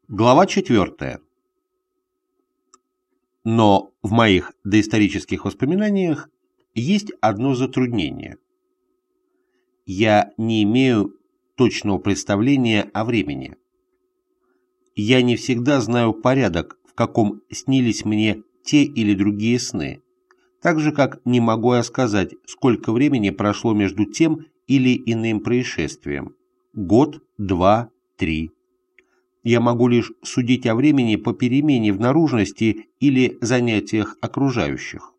Глава 4. Но в моих доисторических воспоминаниях есть одно затруднение. Я не имею точного представления о времени. Я не всегда знаю порядок, в каком снились мне те или другие сны, так же, как не могу я сказать, сколько времени прошло между тем или иным происшествием – год, 2, 3. Я могу лишь судить о времени по перемене в наружности или занятиях окружающих.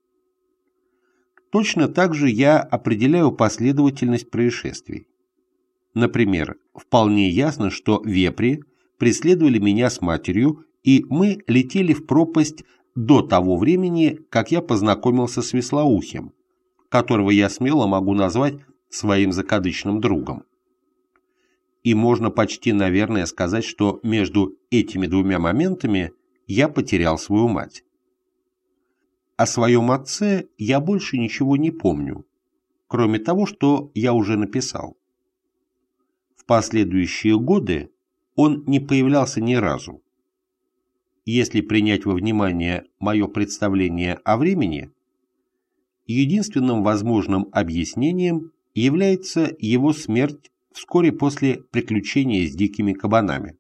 Точно так же я определяю последовательность происшествий. Например, вполне ясно, что вепри преследовали меня с матерью, и мы летели в пропасть до того времени, как я познакомился с Вислоухим, которого я смело могу назвать своим закадычным другом. И можно почти, наверное, сказать, что между этими двумя моментами я потерял свою мать. О своем отце я больше ничего не помню, кроме того, что я уже написал. В последующие годы он не появлялся ни разу. Если принять во внимание мое представление о времени, единственным возможным объяснением является его смерть вскоре после приключения с дикими кабанами.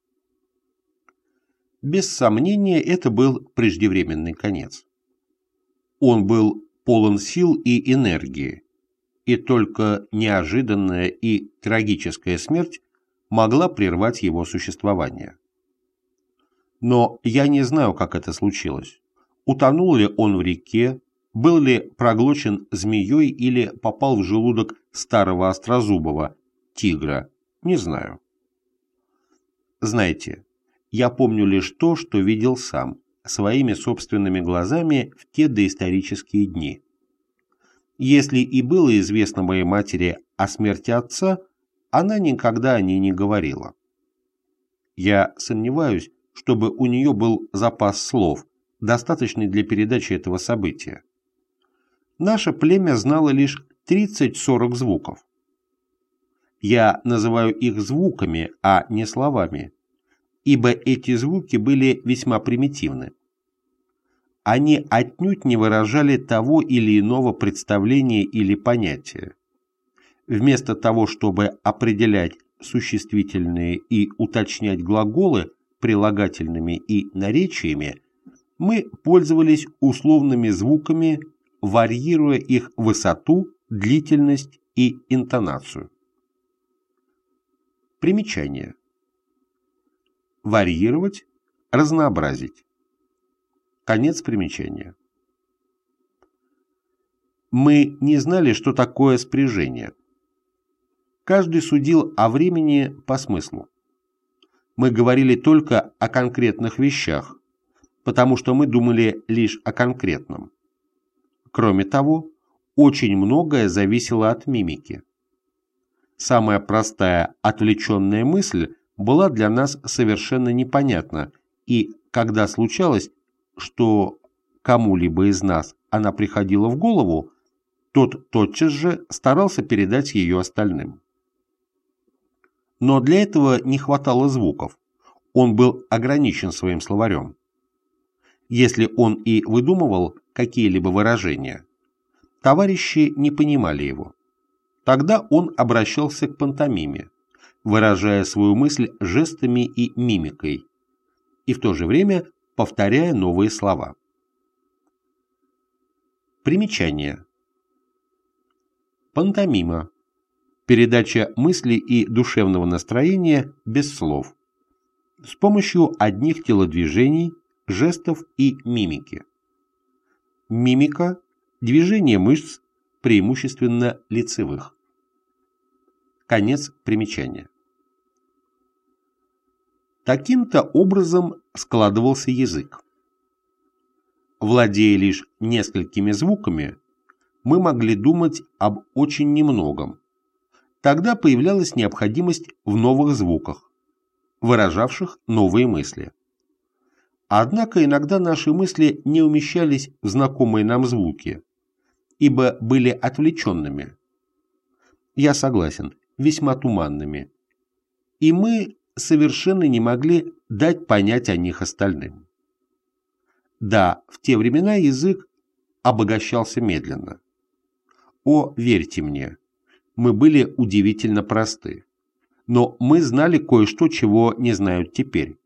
Без сомнения, это был преждевременный конец. Он был полон сил и энергии, и только неожиданная и трагическая смерть могла прервать его существование. Но я не знаю, как это случилось. Утонул ли он в реке, был ли проглочен змеей или попал в желудок старого острозубого тигра, не знаю. Знаете, я помню лишь то, что видел сам, своими собственными глазами в те доисторические дни. Если и было известно моей матери о смерти отца, она никогда о ней не говорила. Я сомневаюсь, чтобы у нее был запас слов, достаточный для передачи этого события. Наше племя знало лишь 30-40 звуков. Я называю их звуками, а не словами, ибо эти звуки были весьма примитивны. Они отнюдь не выражали того или иного представления или понятия. Вместо того, чтобы определять существительные и уточнять глаголы прилагательными и наречиями, мы пользовались условными звуками, варьируя их высоту, длительность и интонацию. Примечание. Варьировать, разнообразить. Конец примечания. Мы не знали, что такое спряжение. Каждый судил о времени по смыслу. Мы говорили только о конкретных вещах, потому что мы думали лишь о конкретном. Кроме того, очень многое зависело от мимики. Самая простая отвлеченная мысль была для нас совершенно непонятна, и когда случалось, что кому-либо из нас она приходила в голову, тот тотчас же старался передать ее остальным. Но для этого не хватало звуков, он был ограничен своим словарем. Если он и выдумывал какие-либо выражения, товарищи не понимали его. Тогда он обращался к пантомиме, выражая свою мысль жестами и мимикой, и в то же время повторяя новые слова. Примечание. Пантомима. Передача мысли и душевного настроения без слов, с помощью одних телодвижений, жестов и мимики. Мимика – движение мышц, преимущественно лицевых. Конец примечания. Таким-то образом складывался язык. Владея лишь несколькими звуками, мы могли думать об очень немногом. Тогда появлялась необходимость в новых звуках, выражавших новые мысли. Однако иногда наши мысли не умещались в знакомые нам звуки, ибо были отвлеченными. Я согласен, весьма туманными. И мы совершенно не могли дать понять о них остальным. Да, в те времена язык обогащался медленно. О, верьте мне, мы были удивительно просты, но мы знали кое-что, чего не знают теперь.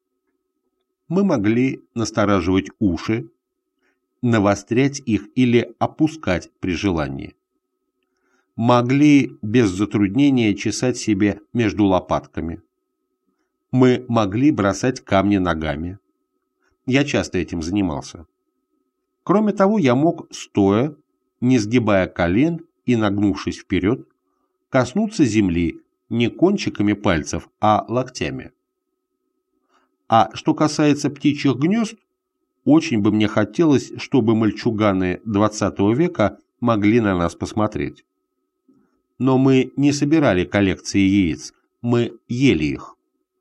Мы могли настораживать уши, навострять их или опускать при желании. Могли без затруднения чесать себе между лопатками. Мы могли бросать камни ногами. Я часто этим занимался. Кроме того, я мог, стоя, не сгибая колен и нагнувшись вперед, коснуться земли не кончиками пальцев, а локтями. А что касается птичьих гнезд, очень бы мне хотелось, чтобы мальчуганы XX века могли на нас посмотреть. Но мы не собирали коллекции яиц, мы ели их.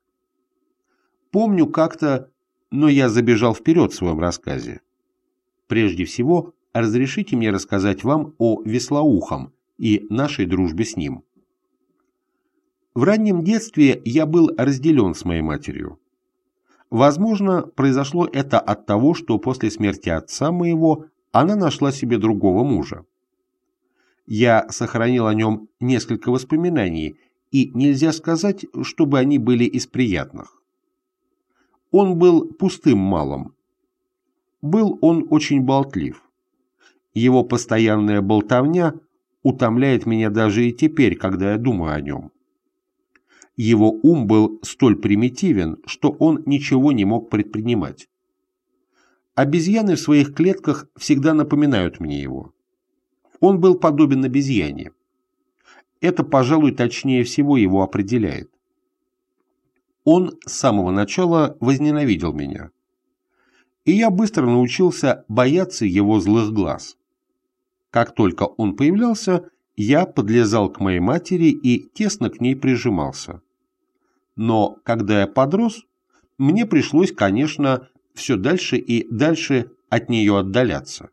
Помню как-то, но я забежал вперед в своем рассказе. Прежде всего, разрешите мне рассказать вам о Веслоухом и нашей дружбе с ним. В раннем детстве я был разделен с моей матерью. Возможно, произошло это от того, что после смерти отца моего она нашла себе другого мужа. Я сохранил о нем несколько воспоминаний, и нельзя сказать, чтобы они были из приятных. Он был пустым малым. Был он очень болтлив. Его постоянная болтовня утомляет меня даже и теперь, когда я думаю о нем. Его ум был столь примитивен, что он ничего не мог предпринимать. Обезьяны в своих клетках всегда напоминают мне его. Он был подобен обезьяне. Это, пожалуй, точнее всего его определяет. Он с самого начала возненавидел меня. И я быстро научился бояться его злых глаз. Как только он появлялся, я подлезал к моей матери и тесно к ней прижимался. Но когда я подрос, мне пришлось, конечно, все дальше и дальше от нее отдаляться.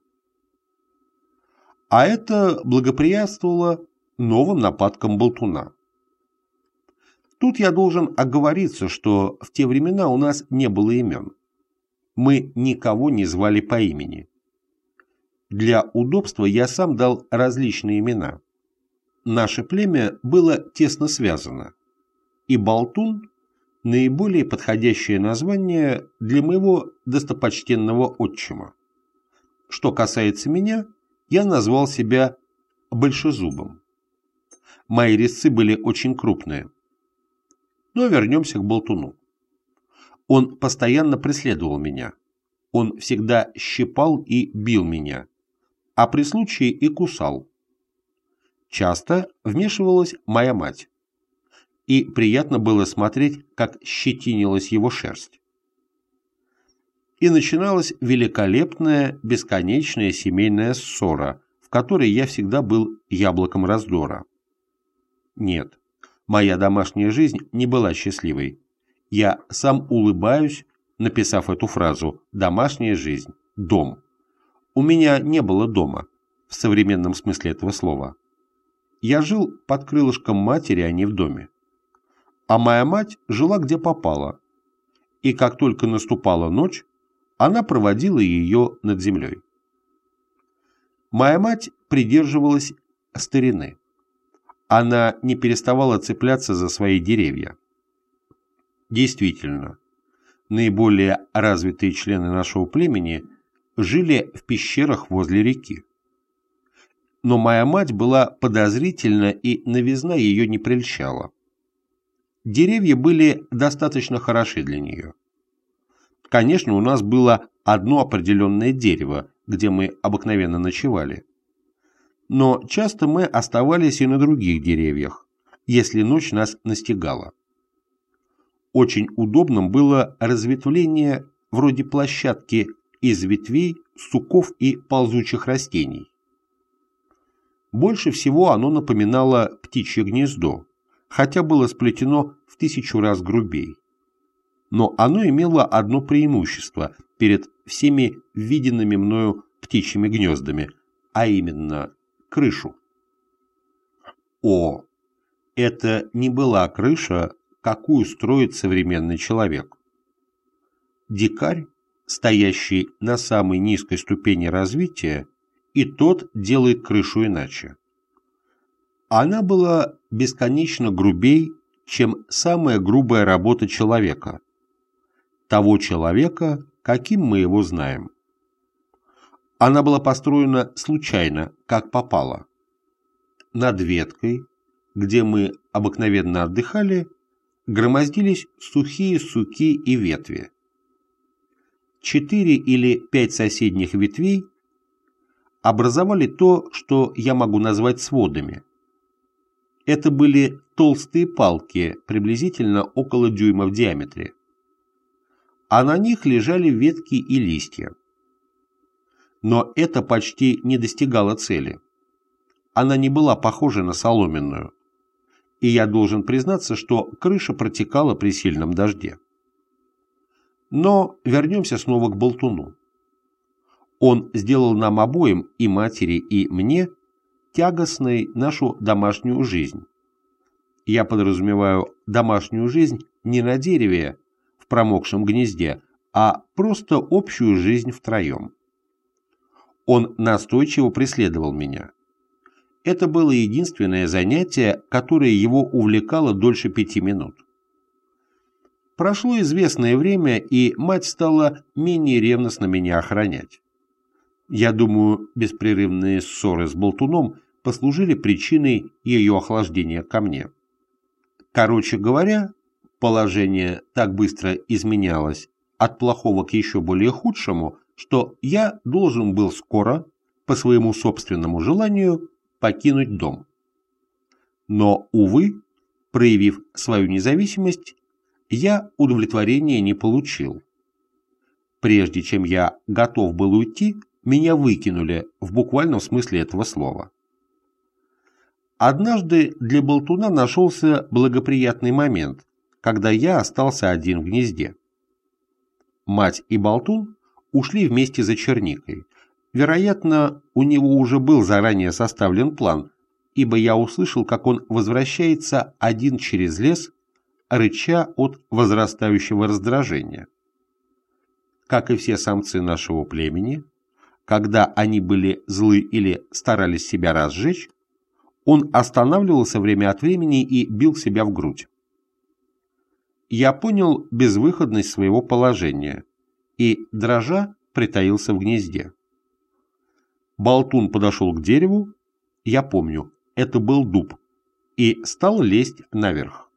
А это благоприятствовало новым нападкам болтуна. Тут я должен оговориться, что в те времена у нас не было имен. Мы никого не звали по имени. Для удобства я сам дал различные имена. Наше племя было тесно связано, и болтун – наиболее подходящее название для моего достопочтенного отчима. Что касается меня, я назвал себя Большезубым. Мои резцы были очень крупные. Но вернемся к болтуну. Он постоянно преследовал меня. Он всегда щипал и бил меня, а при случае и кусал. Часто вмешивалась моя мать, и приятно было смотреть, как щетинилась его шерсть. И начиналась великолепная, бесконечная семейная ссора, в которой я всегда был яблоком раздора. Нет, моя домашняя жизнь не была счастливой. Я сам улыбаюсь, написав эту фразу «домашняя жизнь», «дом». У меня не было дома, в современном смысле этого слова. Я жил под крылышком матери, а не в доме. А моя мать жила где попало, и как только наступала ночь, она проводила ее над землей. Моя мать придерживалась старины. Она не переставала цепляться за свои деревья. Действительно, наиболее развитые члены нашего племени жили в пещерах возле реки. Но моя мать была подозрительна, и новизна ее не прельщала. Деревья были достаточно хороши для нее. Конечно, у нас было одно определенное дерево, где мы обыкновенно ночевали. Но часто мы оставались и на других деревьях, если ночь нас настигала. Очень удобным было разветвление вроде площадки из ветвей, суков и ползучих растений. Больше всего оно напоминало птичье гнездо, хотя было сплетено в 1000 раз грубей. Но оно имело одно преимущество перед всеми виденными мною птичьими гнездами, а именно крышу. О, это не была крыша, какую строит современный человек. Дикарь, стоящий на самой низкой ступени развития, и тот делает крышу иначе. Она была бесконечно грубей, чем самая грубая работа человека, того человека, каким мы его знаем. Она была построена случайно, как попало. Над веткой, где мы обыкновенно отдыхали, громоздились сухие суки и ветви. 4 или 5 соседних ветвей образовали то, что я могу назвать сводами. Это были толстые палки, приблизительно около дюйма в диаметре, а на них лежали ветки и листья. Но это почти не достигало цели. Она не была похожа на соломенную, и я должен признаться, что крыша протекала при сильном дожде. Но вернемся снова к болтуну. Он сделал нам обоим, и матери, и мне, тягостной нашу домашнюю жизнь. Я подразумеваю домашнюю жизнь не на дереве, в промокшем гнезде, а просто общую жизнь втроем. Он настойчиво преследовал меня. Это было единственное занятие, которое его увлекало дольше 5 минут. Прошло известное время, и мать стала менее ревностно меня охранять. Я думаю, беспрерывные ссоры с болтуном послужили причиной ее охлаждения ко мне. Короче говоря, положение так быстро изменялось от плохого к еще более худшему, что я должен был скоро, по своему собственному желанию, покинуть дом. Но, увы, проявив свою независимость, я удовлетворения не получил. Прежде чем я готов был уйти, меня выкинули в буквальном смысле этого слова. Однажды для болтуна нашелся благоприятный момент, когда я остался один в гнезде. Мать и болтун ушли вместе за черникой. Вероятно, у него уже был заранее составлен план, ибо я услышал, как он возвращается один через лес, рыча от возрастающего раздражения. Как и все самцы нашего племени, когда они были злы или старались себя разжечь, он останавливался время от времени и бил себя в грудь. Я понял безвыходность своего положения и, дрожа, притаился в гнезде. Болтун подошел к дереву, я помню, это был дуб, и стал лезть наверх.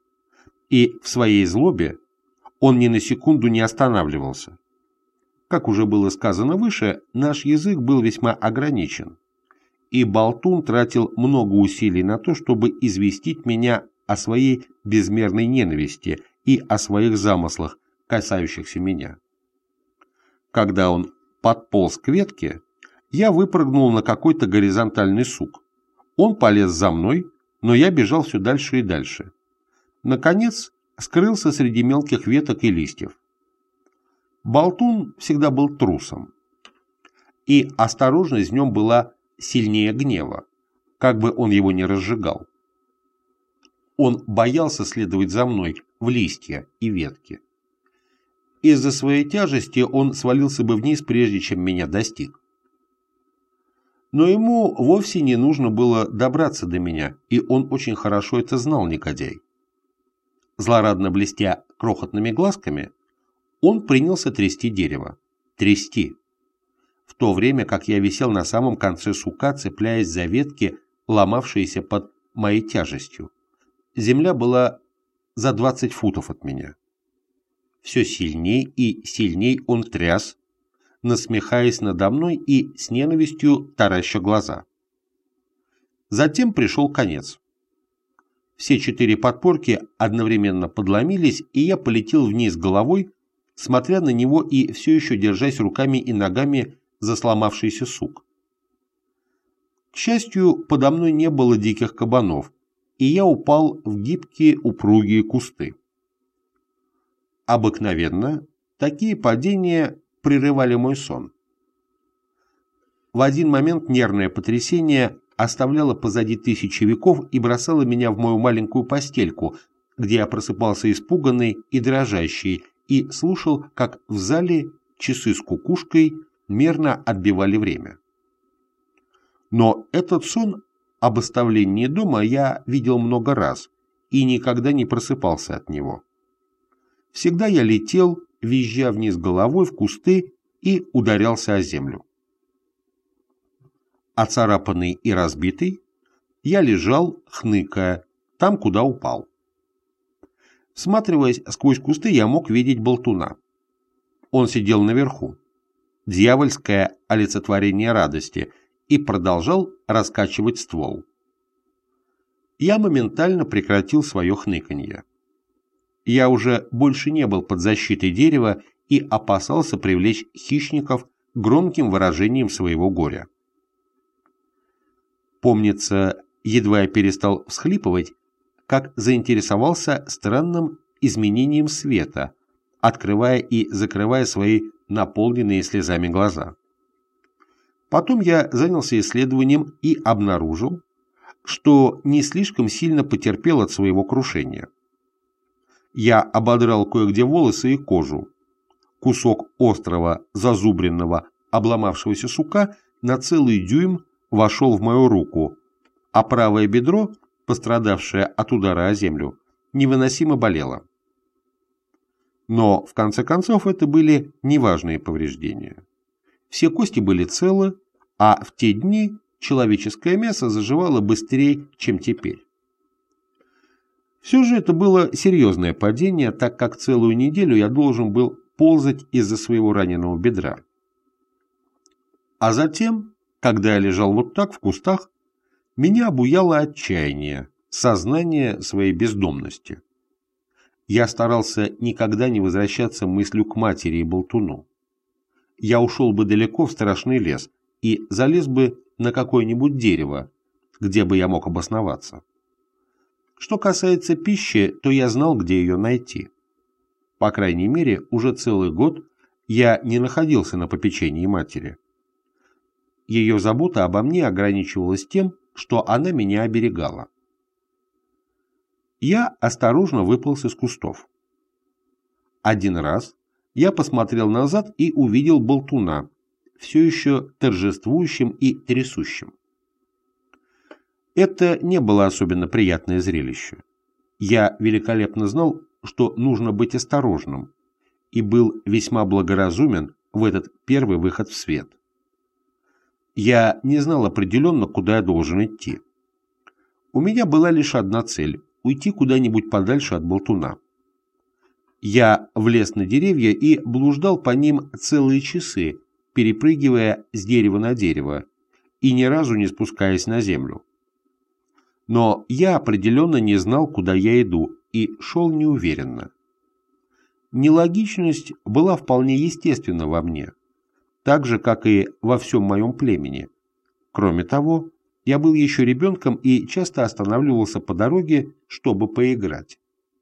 И в своей злобе он ни на секунду не останавливался. Как уже было сказано выше, наш язык был весьма ограничен, и болтун тратил много усилий на то, чтобы известить меня о своей безмерной ненависти и о своих замыслах, касающихся меня. Когда он подполз к ветке, я выпрыгнул на какой-то горизонтальный сук. Он полез за мной, но я бежал все дальше и дальше. Наконец, скрылся среди мелких веток и листьев. Болтун всегда был трусом, и осторожность в нем была сильнее гнева, как бы он его ни разжигал. Он боялся следовать за мной в листья и ветки. Из-за своей тяжести он свалился бы вниз, прежде чем меня достиг. Но ему вовсе не нужно было добраться до меня, и он очень хорошо это знал, негодяй. Злорадно блестя крохотными глазками, он принялся трясти дерево. Трясти. В то время как я висел на самом конце сука, цепляясь за ветки, ломавшиеся под моей тяжестью. Земля была за 20 футов от меня. Все сильней и сильней он тряс, насмехаясь надо мной и с ненавистью тараща глаза. Затем пришел конец. Все 4 подпорки одновременно подломились, и я полетел вниз головой, смотря на него и все еще держась руками и ногами за сломавшийся сук. К счастью, подо мной не было диких кабанов, и я упал в гибкие упругие кусты. Обыкновенно такие падения прерывали мой сон. В один момент нервное потрясение оставляло позади тысячи веков и бросало меня в мою маленькую постельку, где я просыпался испуганный и дрожащий и слушал, как в зале часы с кукушкой мерно отбивали время. Но этот сон об оставлении дома я видел много раз и никогда не просыпался от него. Всегда я летел, визжа вниз головой в кусты, и ударялся о землю. Оцарапанный и разбитый, я лежал, хныкая, там, куда упал. Всматриваясь сквозь кусты, я мог видеть болтуна. Он сидел наверху, дьявольское олицетворение радости, и продолжал раскачивать ствол. Я моментально прекратил свое хныканье. Я уже больше не был под защитой дерева и опасался привлечь хищников громким выражением своего горя. Помнится, едва я перестал всхлипывать, как заинтересовался странным изменением света, открывая и закрывая свои наполненные слезами глаза. Потом я занялся исследованием и обнаружил, что не слишком сильно потерпел от своего крушения. Я ободрал кое-где волосы и кожу. Кусок острого, зазубренного, обломавшегося сука на целый дюйм вошел в мою руку, а правое бедро, пострадавшее от удара о землю, невыносимо болело. Но, в конце концов, это были неважные повреждения. Все кости были целы, а в те дни человеческое мясо заживало быстрее, чем теперь. Все же это было серьезное падение, так как целую неделю я должен был ползать из-за своего раненого бедра. А затем, когда я лежал вот так в кустах, меня обуяло отчаяние, сознание своей бездомности. Я старался никогда не возвращаться мыслью к матери и болтуну. Я ушел бы далеко в страшный лес и залез бы на какое-нибудь дерево, где бы я мог обосноваться. Что касается пищи, то я знал, где ее найти. По крайней мере, уже целый год я не находился на попечении матери. Ее забота обо мне ограничивалась тем, что она меня оберегала. Я осторожно выполз из кустов. Один раз я посмотрел назад и увидел болтуна, все еще торжествующим и трясущим. Это не было особенно приятное зрелище. Я великолепно знал, что нужно быть осторожным, и был весьма благоразумен в этот первый выход в свет. Я не знал определенно, куда я должен идти. У меня была лишь одна цель – уйти куда-нибудь подальше от болтуна. Я влез на деревья и блуждал по ним целые часы, перепрыгивая с дерева на дерево и ни разу не спускаясь на землю. Но я определенно не знал, куда я иду, и шел неуверенно. Нелогичность была вполне естественна во мне, так же, как и во всем моем племени. Кроме того, я был еще ребенком и часто останавливался по дороге, чтобы поиграть.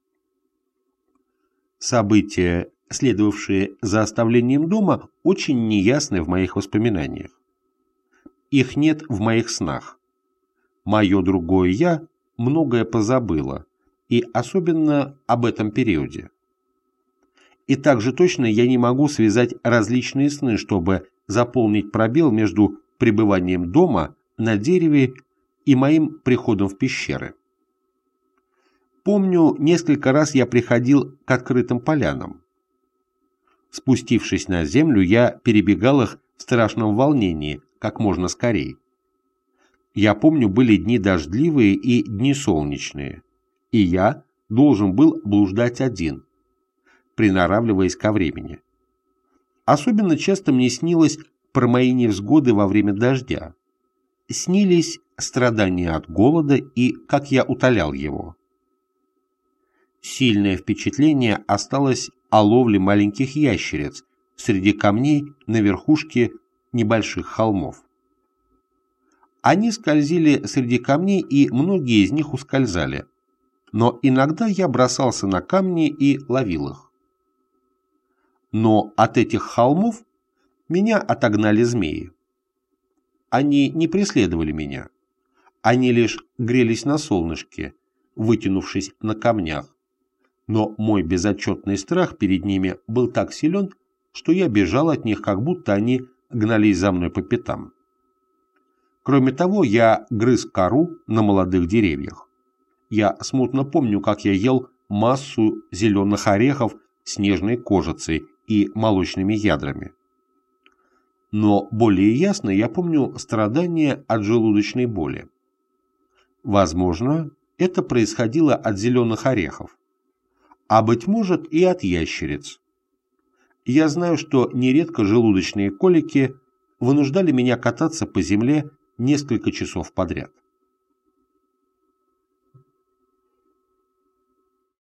События, следовавшие за оставлением дома, очень неясны в моих воспоминаниях. Их нет в моих снах. Мое другое «я» многое позабыло, и особенно об этом периоде. И также точно я не могу связать различные сны, чтобы заполнить пробел между пребыванием дома, на дереве и моим приходом в пещеры. Помню, несколько раз я приходил к открытым полянам. Спустившись на землю, я перебегал их в страшном волнении, как можно скорее. Я помню, были дни дождливые и дни солнечные, и я должен был блуждать один, приноравливаясь ко времени. Особенно часто мне снилось про мои невзгоды во время дождя. Снились страдания от голода и как я утолял его. Сильное впечатление осталось о ловле маленьких ящериц среди камней на верхушке небольших холмов. Они скользили среди камней, и многие из них ускользали, но иногда я бросался на камни и ловил их. Но от этих холмов меня отогнали змеи. Они не преследовали меня, они лишь грелись на солнышке, вытянувшись на камнях, но мой безотчетный страх перед ними был так силен, что я бежал от них, как будто они гнались за мной по пятам. Кроме того, я грыз кору на молодых деревьях. Я смутно помню, как я ел массу зеленых орехов с нежной кожицей и молочными ядрами. Но более ясно я помню страдания от желудочной боли. Возможно, это происходило от зеленых орехов, а, быть может, и от ящериц. Я знаю, что нередко желудочные колики вынуждали меня кататься по земле несколько часов подряд.